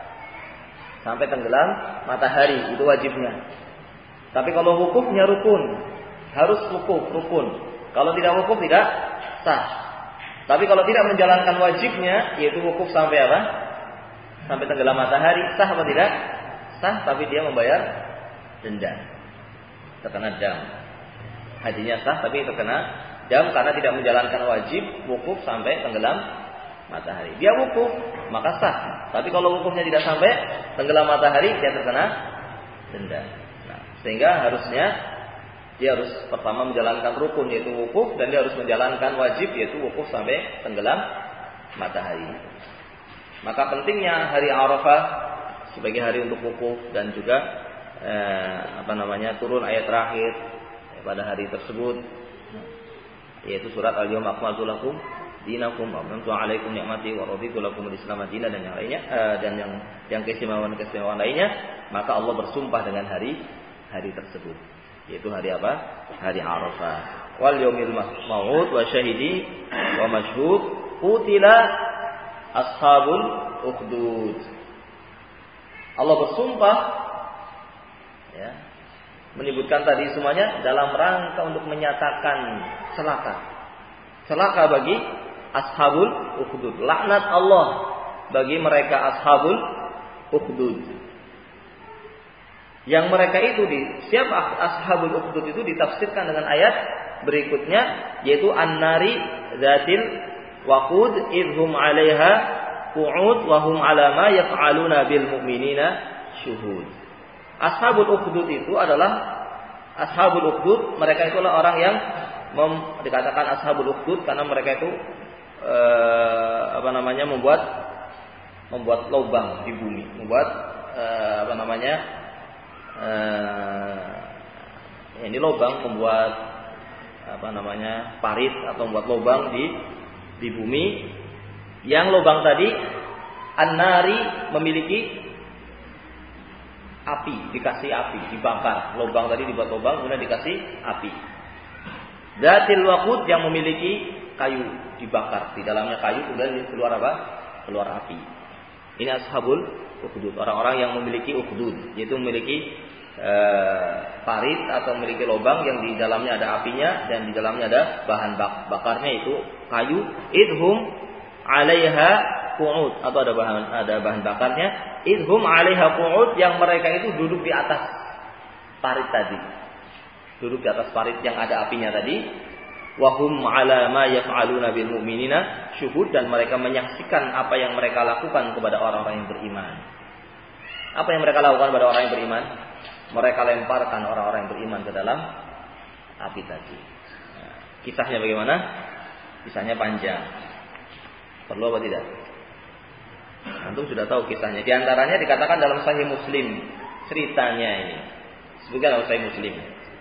Sampai tenggelam matahari, itu wajibnya. Tapi kalau wukufnya rukun, harus wukuf, rukun. Kalau tidak wukuf tidak sah. Tapi kalau tidak menjalankan wajibnya, yaitu wukuf sampai apa? Sampai tenggelam matahari, sah apa tidak? Sah, tapi dia membayar denda. Terkena dam. Hajinya sah, tapi terkena dam karena tidak menjalankan wajib wukuf sampai tenggelam matahari. Dia wukuf, maka sah. Tapi kalau wukufnya tidak sampai tenggelam matahari, dia terkena denda. Nah, sehingga harusnya dia harus pertama menjalankan rukun, yaitu wukuf, dan dia harus menjalankan wajib, yaitu wukuf sampai tenggelam matahari. Maka pentingnya hari Arafah sebagai hari untuk wukuf, dan juga turun ayat terakhir pada hari tersebut, yaitu surat Al-Yawma Akmaltu Lakum dinakum wa atmamtu 'alaikum ni'mati wa raditu lakumul Islam dinan dan yang lainnya dan yang keistimewaan lainnya, maka Allah bersumpah dengan hari tersebut, yaitu hari apa? Hari Arafah. Wal yaumil maw'ud wa syahidi wa masyhud qutila ashabul ukhdud. Allah bersumpah, ya, menyebutkan tadi semuanya dalam rangka untuk menyatakan celaka bagi ashabul ukhdud. Laknat Allah bagi mereka ashabul ukhdud. Yang mereka itu siapa ashabul ukhdud itu ditafsirkan dengan ayat berikutnya, yaitu an-nari dzatil waqud idhum 'alaiha qu'ud wa hum 'ala ma yaf'aluna bil mu'minina syuhud. Ashabul ukhdud itu adalah ashabul ukhdud, mereka itulah orang yang dikatakan ashabul ukhdud karena mereka itu membuat lubang di bumi, membuat ini lubang, membuat parit atau membuat lubang di bumi. Yang lubang tadi an-nari memiliki api, dikasih api, dibakar. Lubang tadi dibuat lubang, kemudian dikasih api. Dzatil waqud yang memiliki kayu, dibakar, di dalamnya kayu, kemudian keluar apa? Keluar api. Ini ashabul ukhdud, orang-orang yang memiliki ukhdud, yaitu memiliki parit atau memiliki lubang yang di dalamnya ada apinya dan di dalamnya ada bahan bakarnya, itu kayu. Idhum 'alaiha qu'ud, atau ada bahan bakarnya. Idhum 'alaiha qu'ud, yang mereka itu duduk di atas parit tadi, duduk di atas parit yang ada apinya tadi. Wahum 'ala ma yaf'aluna bil mu'minina syuhud, dan mereka menyaksikan apa yang mereka lakukan kepada orang-orang yang beriman. Apa yang mereka lakukan kepada orang yang beriman? Mereka lemparkan orang-orang yang beriman ke dalam api tadi. Nah, kisahnya bagaimana? Kisahnya panjang. Perlu apa tidak? Antum sudah tahu kisahnya. Di antaranya dikatakan dalam Sahih Muslim ceritanya ini. Sebutkan dalam Sahih Muslim.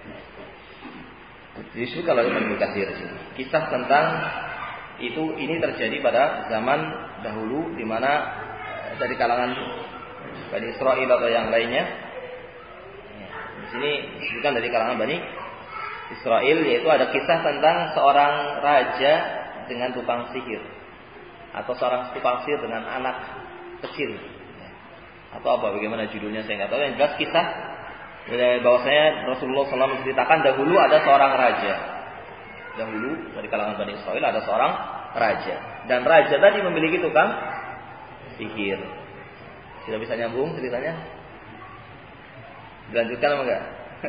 Disebutkan oleh Ibnu Katsir di sini. Kisah tentang ini terjadi pada zaman dahulu, di mana dari kalangan Bani Israil atau yang lainnya. Di sini disebutkan dari kalangan Bani Israil, yaitu ada kisah tentang seorang raja dengan tukang sihir, atau seorang tukang sihir dengan anak kecil, atau apa, bagaimana judulnya saya nggak tahu. Yang jelas kisah bahwasanya Rasulullah SAW menceritakan dahulu ada seorang raja. Dahulu dari kalangan Bani Israil ada seorang raja, dan raja tadi memiliki tukang sihir. Tidak bisa nyambung ceritanya? Dilanjutkan apa enggak?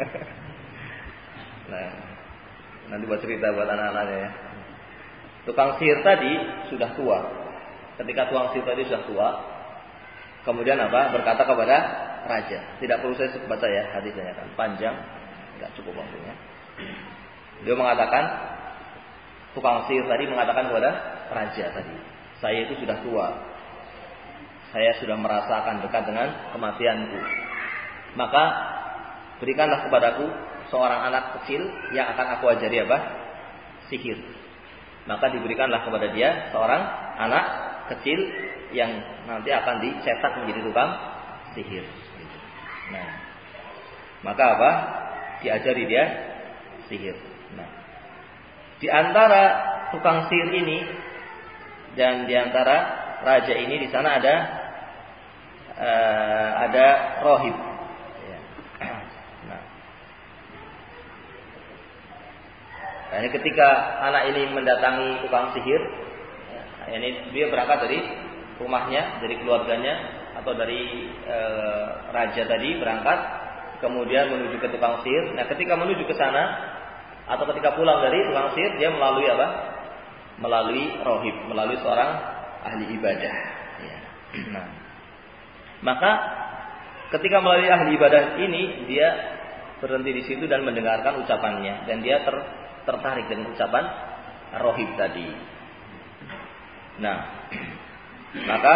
Nah, nanti buat cerita buat anak-anaknya ya. Tukang sihir tadi sudah tua. Ketika tukang sihir tadi sudah tua, kemudian apa? Berkata kepada raja. Tidak perlu saya baca ya hadisnya, kan panjang, enggak cukup waktunya. Dia mengatakan, tukang sihir tadi mengatakan kepada raja tadi, saya itu sudah tua. Saya sudah merasakan dekat dengan kematianku. Maka berikanlah kepadaku seorang anak kecil yang akan aku ajari apa? Sihir. Maka diberikanlah kepada dia seorang anak kecil yang nanti akan dicetak menjadi tukang sihir. Nah, maka apa? Diajari dia sihir. Nah, di antara tukang sihir ini dan di antara raja ini, di sana ada rohib. Nah, ini ketika anak ini mendatangi tukang sihir, ini dia berangkat dari rumahnya, dari keluarganya, atau dari raja tadi berangkat, kemudian menuju ke tukang sihir. Nah, ketika menuju ke sana atau ketika pulang dari tukang sihir, dia melalui apa? Melalui rohib, melalui seorang ahli ibadah. Nah, maka ketika melalui ahli ibadah ini, dia berhenti di situ dan mendengarkan ucapannya, dan dia tertarik dengan ucapan rohib tadi. Nah, maka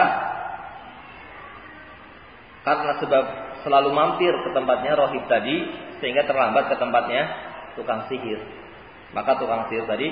karena sebab selalu mampir ke tempatnya rohib tadi, sehingga terlambat ke tempatnya tukang sihir. Maka tukang sihir tadi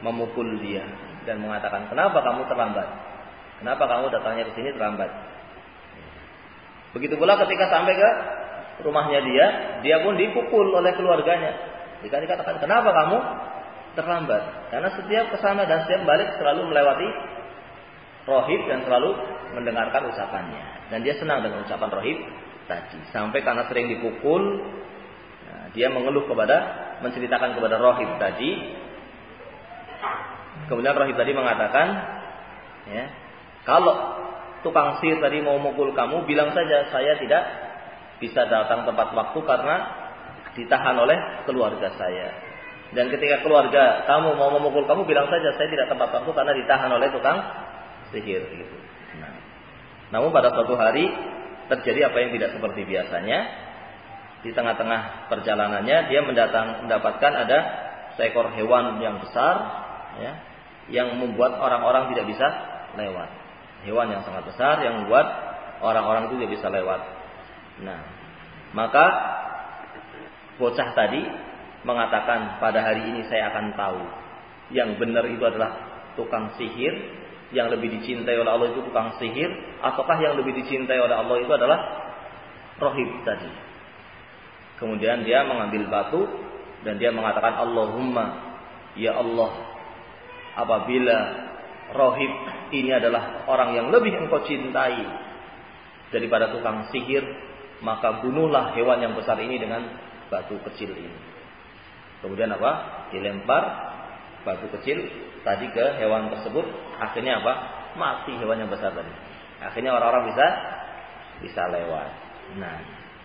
memukul dia dan mengatakan, "Kenapa kamu terlambat? Kenapa kamu datangnya ke sini terlambat?" Begitu pula ketika sampai ke rumahnya dia pun dipukul oleh keluarganya. Jika dikatakan, "Kenapa kamu terlambat?" Karena setiap kesana dan setiap balik selalu melewati rohib dan selalu mendengarkan ucapannya. Dan dia senang dengan ucapan rohib tadi. Sampai karena sering dipukul, dia mengeluh menceritakan kepada rohib tadi. Kemudian rohib tadi mengatakan, ya, kalau tukang sihir tadi mau mukul kamu, bilang saja saya tidak bisa datang tepat waktu karena ditahan oleh keluarga saya. Dan ketika keluarga kamu mau memukul kamu, bilang saja saya tidak tepat waktu karena ditahan oleh tukang sihir. Gitu. Namun pada suatu hari terjadi apa yang tidak seperti biasanya. Di tengah-tengah perjalanannya dia mendapatkan ada seekor hewan yang besar, ya, yang membuat orang-orang tidak bisa lewat. Hewan yang sangat besar yang membuat orang-orang itu tidak bisa lewat. Nah, maka bocah tadi mengatakan, pada hari ini saya akan tahu yang benar itu adalah tukang sihir, yang lebih dicintai oleh Allah itu tukang sihir, ataukah yang lebih dicintai oleh Allah itu adalah rohib tadi. Kemudian dia mengambil batu dan dia mengatakan, Allahumma, ya Allah, apabila rohib ini adalah orang yang lebih engkau cintai daripada tukang sihir, maka bunuhlah hewan yang besar ini dengan batu kecil ini. Kemudian apa? Dilempar batu kecil tadi ke hewan tersebut. Akhirnya apa? Mati hewan yang besar tadi. Akhirnya orang-orang bisa lewat. Nah,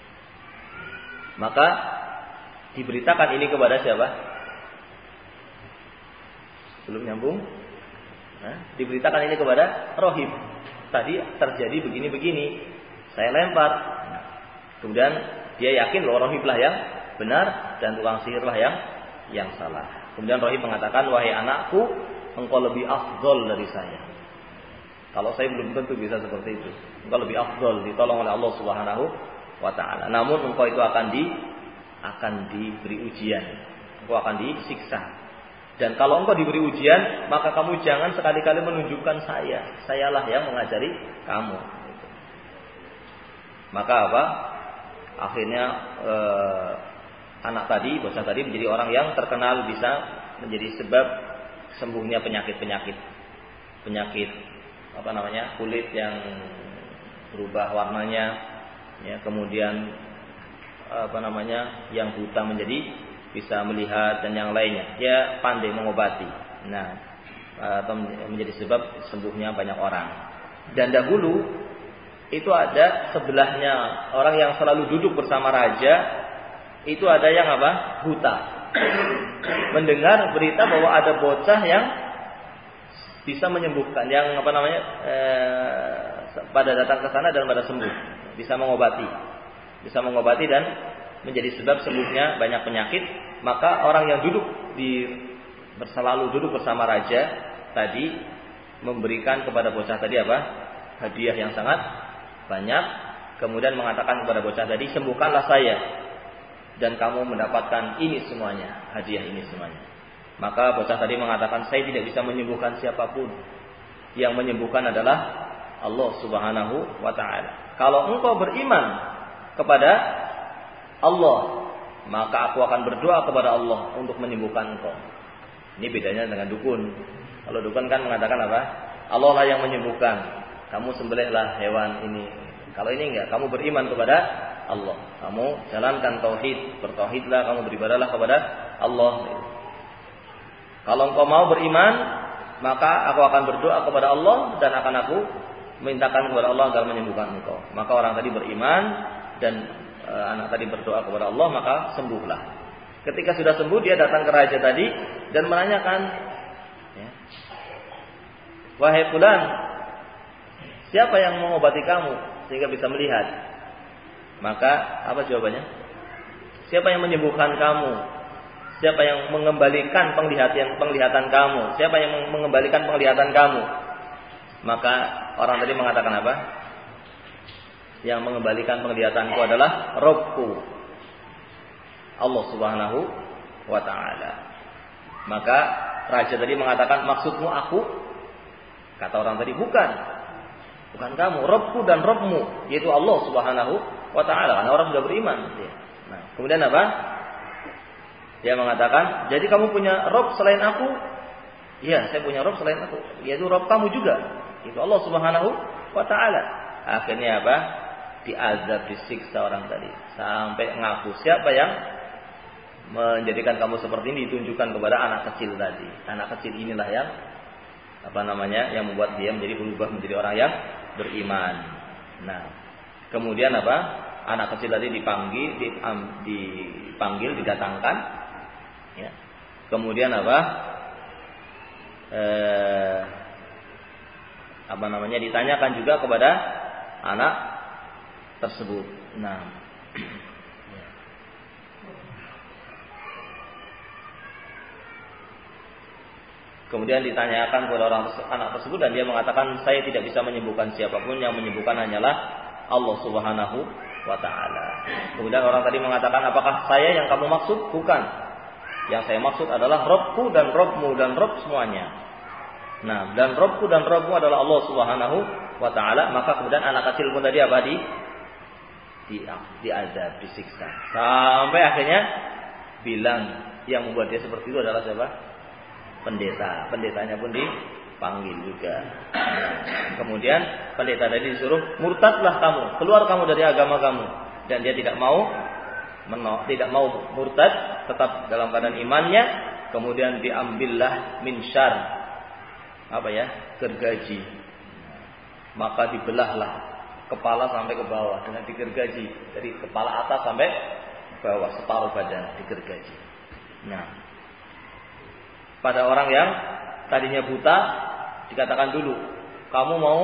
maka diberitakan ini kepada siapa? Belum nyambung? Diberitakan ini kepada rohib. Tadi terjadi begini-begini, saya lempar. Kemudian dia yakin bahwa rohiblah yang benar dan tukang sihirlah yang salah. Kemudian rohib mengatakan, wahai anakku, engkau lebih afdol dari saya. Kalau saya belum tentu bisa seperti itu. Engkau lebih afdol, ditolong oleh Allah Subhanahu wa ta'ala. Namun engkau itu akan diberi ujian. Engkau akan disiksa. Dan kalau engkau diberi ujian, maka kamu jangan sekali-kali menunjukkan saya. Sayalah yang mengajari kamu. Maka apa? Akhirnya anak tadi, bocah tadi menjadi orang yang terkenal bisa menjadi sebab sembuhnya penyakit-penyakit. Penyakit kulit yang berubah warnanya, ya, kemudian yang buta menjadi bisa melihat dan yang lainnya. Dia pandai mengobati. Nah, atau menjadi sebab sembuhnya banyak orang. Dan dahulu itu ada sebelahnya orang yang selalu duduk bersama raja, itu ada yang buta. Mendengar berita bahwa ada bocah yang bisa menyembuhkan, yang pada datang ke sana dan pada sembuh, bisa mengobati dan menjadi sebab sembuhnya banyak penyakit. Maka orang yang selalu duduk bersama raja tadi memberikan kepada bocah tadi hadiah yang sangat banyak. Kemudian mengatakan kepada bocah tadi, sembuhkanlah saya dan kamu mendapatkan ini semuanya, hadiah ini semuanya. Maka bocah tadi mengatakan, saya tidak bisa menyembuhkan siapapun. Yang menyembuhkan adalah Allah Subhanahu wa ta'ala. Kalau engkau beriman kepada Allah, maka aku akan berdoa kepada Allah untuk menyembuhkan engkau. Ini bedanya dengan dukun. Kalau dukun kan mengatakan Allah lah yang menyembuhkan. Kamu sembelihlah hewan ini. Kalau ini enggak, kamu beriman kepada Allah. Kamu jalankan tauhid, bertauhidlah, kamu beribadahlah kepada Allah. Kalau engkau mau beriman, maka aku akan berdoa kepada Allah dan akan aku mintakan kepada Allah agar menyembuhkan engkau. Maka orang tadi beriman dan anak tadi berdoa kepada Allah, maka sembuhlah. Ketika sudah sembuh, dia datang ke raja tadi dan menanyakan, wahai fulan, siapa yang mengobati kamu sehingga bisa melihat? Maka apa jawabannya? Siapa yang menyembuhkan kamu? Siapa yang mengembalikan penglihatan kamu? Siapa yang mengembalikan penglihatan kamu? Maka orang tadi mengatakan apa? Yang mengembalikan penglihatanku adalah Rabbku, Allah Subhanahu wa ta'ala. Maka raja tadi mengatakan, maksudmu aku? Kata orang tadi, bukan kamu, Rabbku dan Rabbmu, yaitu Allah Subhanahu wa ta'ala. Karena orang sudah beriman. Nah, kemudian apa? Dia mengatakan, jadi kamu punya Rabb selain aku? Iya, saya punya Rabb selain aku, yaitu Rabb kamu juga, itu Allah Subhanahu wa ta'ala. Akhirnya apa? Diazab, disiksa orang tadi sampai ngaku. Siapa yang menjadikan kamu seperti ini? Ditunjukkan kepada anak kecil tadi. Anak kecil inilah yang yang membuat dia menjadi berubah menjadi orang yang beriman. Nah, kemudian apa? Anak kecil tadi dipanggil, didatangkan. Ya. Kemudian apa? Ditanyakan juga kepada anak tersebut. Nah, kemudian ditanyakan kepada anak tersebut dan dia mengatakan, saya tidak bisa menyembuhkan siapapun, yang menyembuhkan hanyalah Allah Subhanahu wa ta'ala. Kemudian orang tadi mengatakan, apakah saya yang kamu maksud? Bukan. Yang saya maksud adalah Rabbku dan Rabbmu dan Rabb semuanya. Nah, dan Rabbku dan Rabbmu adalah Allah Subhanahu wa ta'ala. Maka kemudian anak kecil pun tadi apa? Diazab, disiksa. Sampai akhirnya bilang, yang membuat dia seperti itu adalah siapa? Pendeta. Pendetanya pun dipanggil juga. Kemudian pendeta tadi disuruh, murtadlah kamu, keluar kamu dari agama kamu. Dan dia tidak mau murtad, tetap dalam keadaan imannya. Kemudian diambillah minsyar, gergaji. Maka dibelahlah kepala sampai ke bawah dengan digergaji, dari kepala atas sampai bawah, separuh badan digergaji. Nah, pada orang yang tadinya buta dikatakan dulu, kamu mau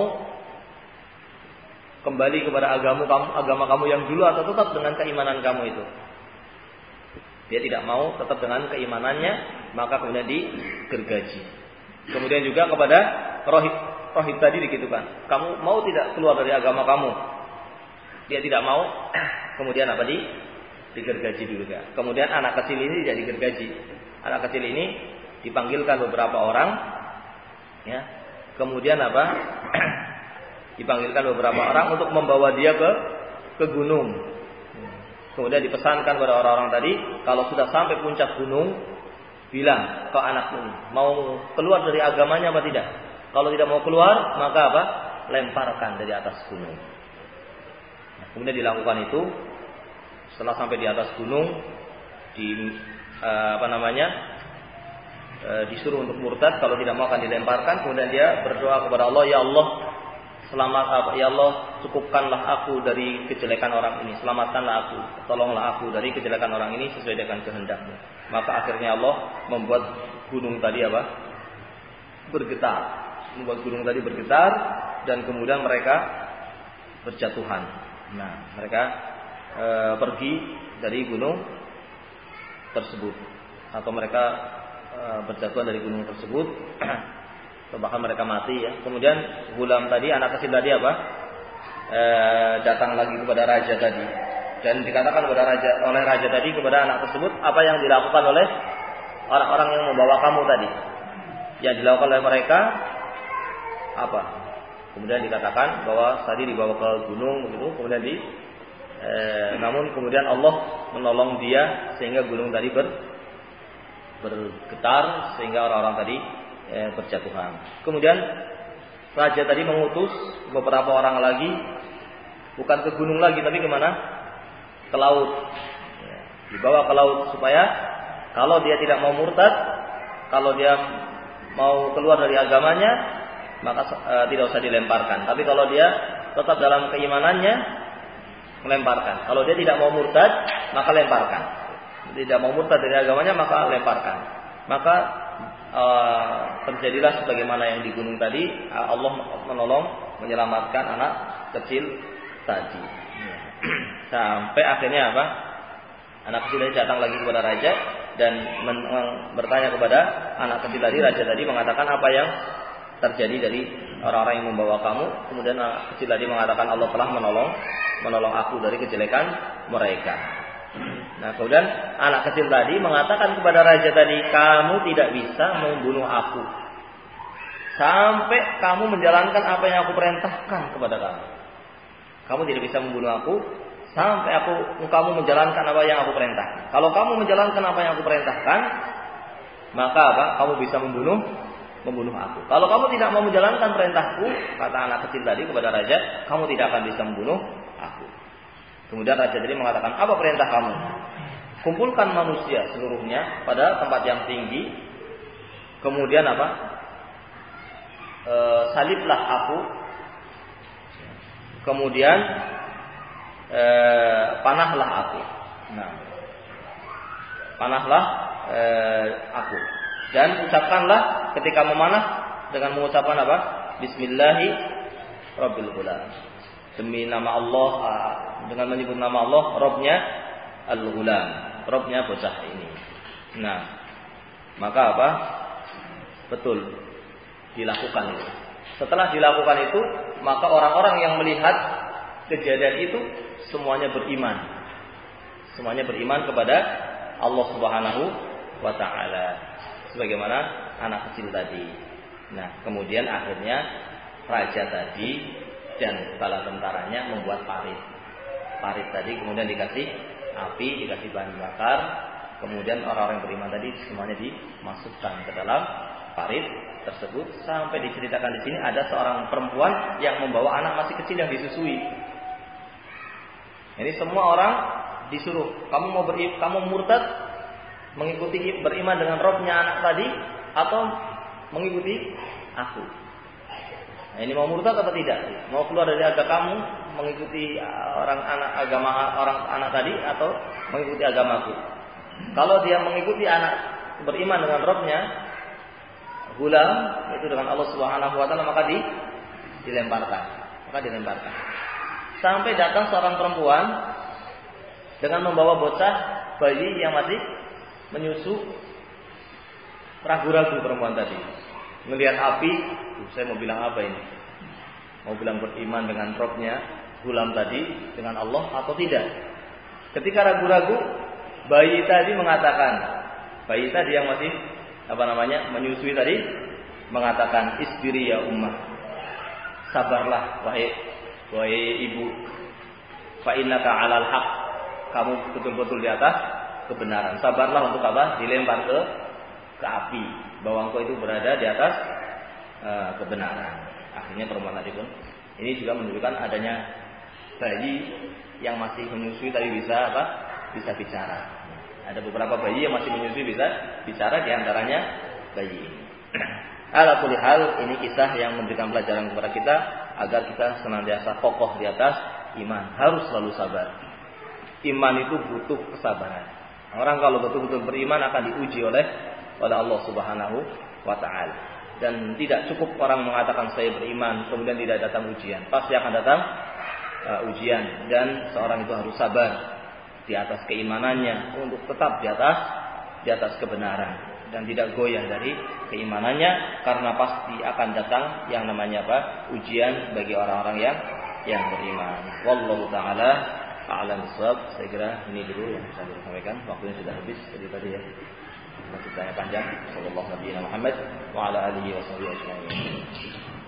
kembali kepada agama kamu yang dulu atau tetap dengan keimanan kamu itu? Dia tidak mau, tetap dengan keimanannya, maka kemudian digergaji. Kemudian juga kepada rohib tadi digitukan, kamu mau tidak keluar dari agama kamu? Dia tidak mau, kemudian digergaji juga. Kemudian anak kecil ini tidak digergaji. Anak kecil ini dipanggilkan beberapa orang, ya. Kemudian dipanggilkan beberapa orang untuk membawa dia ke gunung. Kemudian dipesankan kepada orang-orang tadi, kalau sudah sampai puncak gunung, bilang ke anakmu ini, mau keluar dari agamanya apa tidak? Kalau tidak mau keluar, maka lemparkan dari atas gunung. Nah, kemudian dilakukan itu. Setelah sampai di atas gunung, disuruh untuk murtad, kalau tidak mau akan dilemparkan. Kemudian dia berdoa kepada Allah, ya Allah, ya Allah, cukupkanlah aku dari kejelekan orang ini, selamatkanlah aku, tolonglah aku dari kejelekan orang ini sesuai dengan kehendak-Mu. Maka akhirnya Allah membuat gunung tadi bergetar, dan kemudian mereka berjatuhan. Nah, mereka pergi dari gunung tersebut, atau mereka berjatuhan dari gunung tersebut, atau bahkan mereka mati, ya. Kemudian gulam tadi, anak kecil tadi datang lagi kepada raja tadi, dan dikatakan oleh raja tadi kepada anak tersebut, apa yang dilakukan oleh orang-orang yang membawa kamu tadi? Yang dilakukan oleh mereka apa? Kemudian dikatakan bahwa tadi dibawa ke gunung begitu, kemudian namun kemudian Allah menolong dia sehingga gunung tadi bergetar, sehingga orang-orang tadi berjatuhan. Kemudian raja tadi mengutus beberapa orang lagi, bukan ke gunung lagi, tapi kemana? Ke laut. Dibawa ke laut supaya kalau dia tidak mau murtad, kalau dia mau keluar dari agamanya, maka tidak usah dilemparkan. Tapi kalau dia tetap dalam keimanannya, melemparkan. Kalau dia tidak mau murtad, maka lemparkan. Tidak mau murtad dari agamanya, maka lemparkan. Maka terjadilah sebagaimana yang di gunung tadi. Allah menolong, menyelamatkan anak kecil tadi. Sampai akhirnya anak kecil tadi datang lagi kepada raja dan bertanya kepada anak kecil tadi. Raja tadi mengatakan, apa yang terjadi dari orang-orang yang membawa kamu? Kemudian anak kecil tadi mengatakan, Allah telah menolong aku dari kejelekan mereka. Nah, kemudian anak kecil tadi mengatakan kepada raja tadi, kamu tidak bisa membunuh aku sampai kamu menjalankan apa yang aku perintahkan kepada kamu. Kamu tidak bisa membunuh aku sampai kamu menjalankan apa yang aku perintahkan. Kalau kamu menjalankan apa yang aku perintahkan, maka apa? Kamu bisa membunuh aku. Kalau kamu tidak mau menjalankan perintahku, kata anak kecil tadi kepada raja, kamu tidak akan bisa membunuh aku. Kemudian raja tadi mengatakan, apa perintah kamu? Kumpulkan manusia seluruhnya pada tempat yang tinggi. Kemudian apa? Saliblah aku. Kemudian panahlah aku. Nah, panahlah aku. Dan ucapkanlah ketika memanah dengan mengucapkan apa? Bismillahirrabbilgulam. Demi nama Allah, dengan menyebut nama Allah, Rabbnya Al-Ghulam, Rabbnya bocah ini. Nah, maka apa? Betul dilakukan itu. Setelah dilakukan itu, maka orang-orang yang melihat kejadian itu semuanya beriman. Semuanya beriman kepada Allah Subhanahu wa taala. Sebagaimana anak kecil tadi. Nah, kemudian akhirnya raja tadi dan bala tentaranya membuat parit. Parit tadi kemudian dikasih api, dikasih bahan bakar. Kemudian orang-orang yang beriman tadi semuanya dimasukkan ke dalam parit tersebut. Sampai diceritakan di sini ada seorang perempuan yang membawa anak masih kecil yang disusui. Ini semua orang disuruh, kamu murtad mengikuti beriman dengan Rabbnya anak tadi atau mengikuti aku. Nah, ini mau murtad atau tidak? Mau keluar dari agama kamu mengikuti orang anak tadi atau mengikuti agamaku? Kalau dia mengikuti anak beriman dengan Rabbnya, Ghulam itu dengan Allah Subhanahu wa taala, maka dilemparkan. Sampai datang seorang perempuan dengan membawa bocah bayi yang masih menyusu. Ragu-ragu perempuan tadi. Melihat api, saya mau bilang apa ini? Mau bilang beriman dengan Rabbnya Ghulam tadi, dengan Allah atau tidak? Ketika ragu-ragu, bayi tadi yang masih menyusui tadi mengatakan, isbiri ya ummah, sabarlah wahai ibu, fa innaka 'alal haq, kamu betul-betul di atas kebenaran. Sabarlah untuk apa? Dilempar ke api, bahwa engkau itu berada di atas kebenaran. Akhirnya perempuan tadi pun ini juga menunjukkan adanya bayi yang masih menyusui tadi bisa bicara. Ada beberapa bayi yang masih menyusui bisa bicara, di antaranya bayi ini. Ala kulli hal, ini kisah yang memberikan pelajaran kepada kita agar kita senantiasa kokoh di atas iman. Harus selalu sabar. Iman itu butuh kesabaran. Orang kalau betul-betul beriman akan diuji oleh Allah Subhanahu wa taala. Dan tidak cukup orang mengatakan saya beriman kemudian tidak datang ujian. Pasti akan datang ujian, dan seorang itu harus sabar di atas keimanannya untuk tetap di atas kebenaran dan tidak goyah dari keimanannya, karena pasti akan datang yang namanya ujian bagi orang-orang yang beriman. Wallahu taala a'lam bishawab. Saya kira ini dulu yang bisa saya sampaikan. Waktunya sudah habis tadi ya. Masih banyak panjang. Sallallahu alaihi wa sallam wa ala alihi wa sahbihi ajma'in.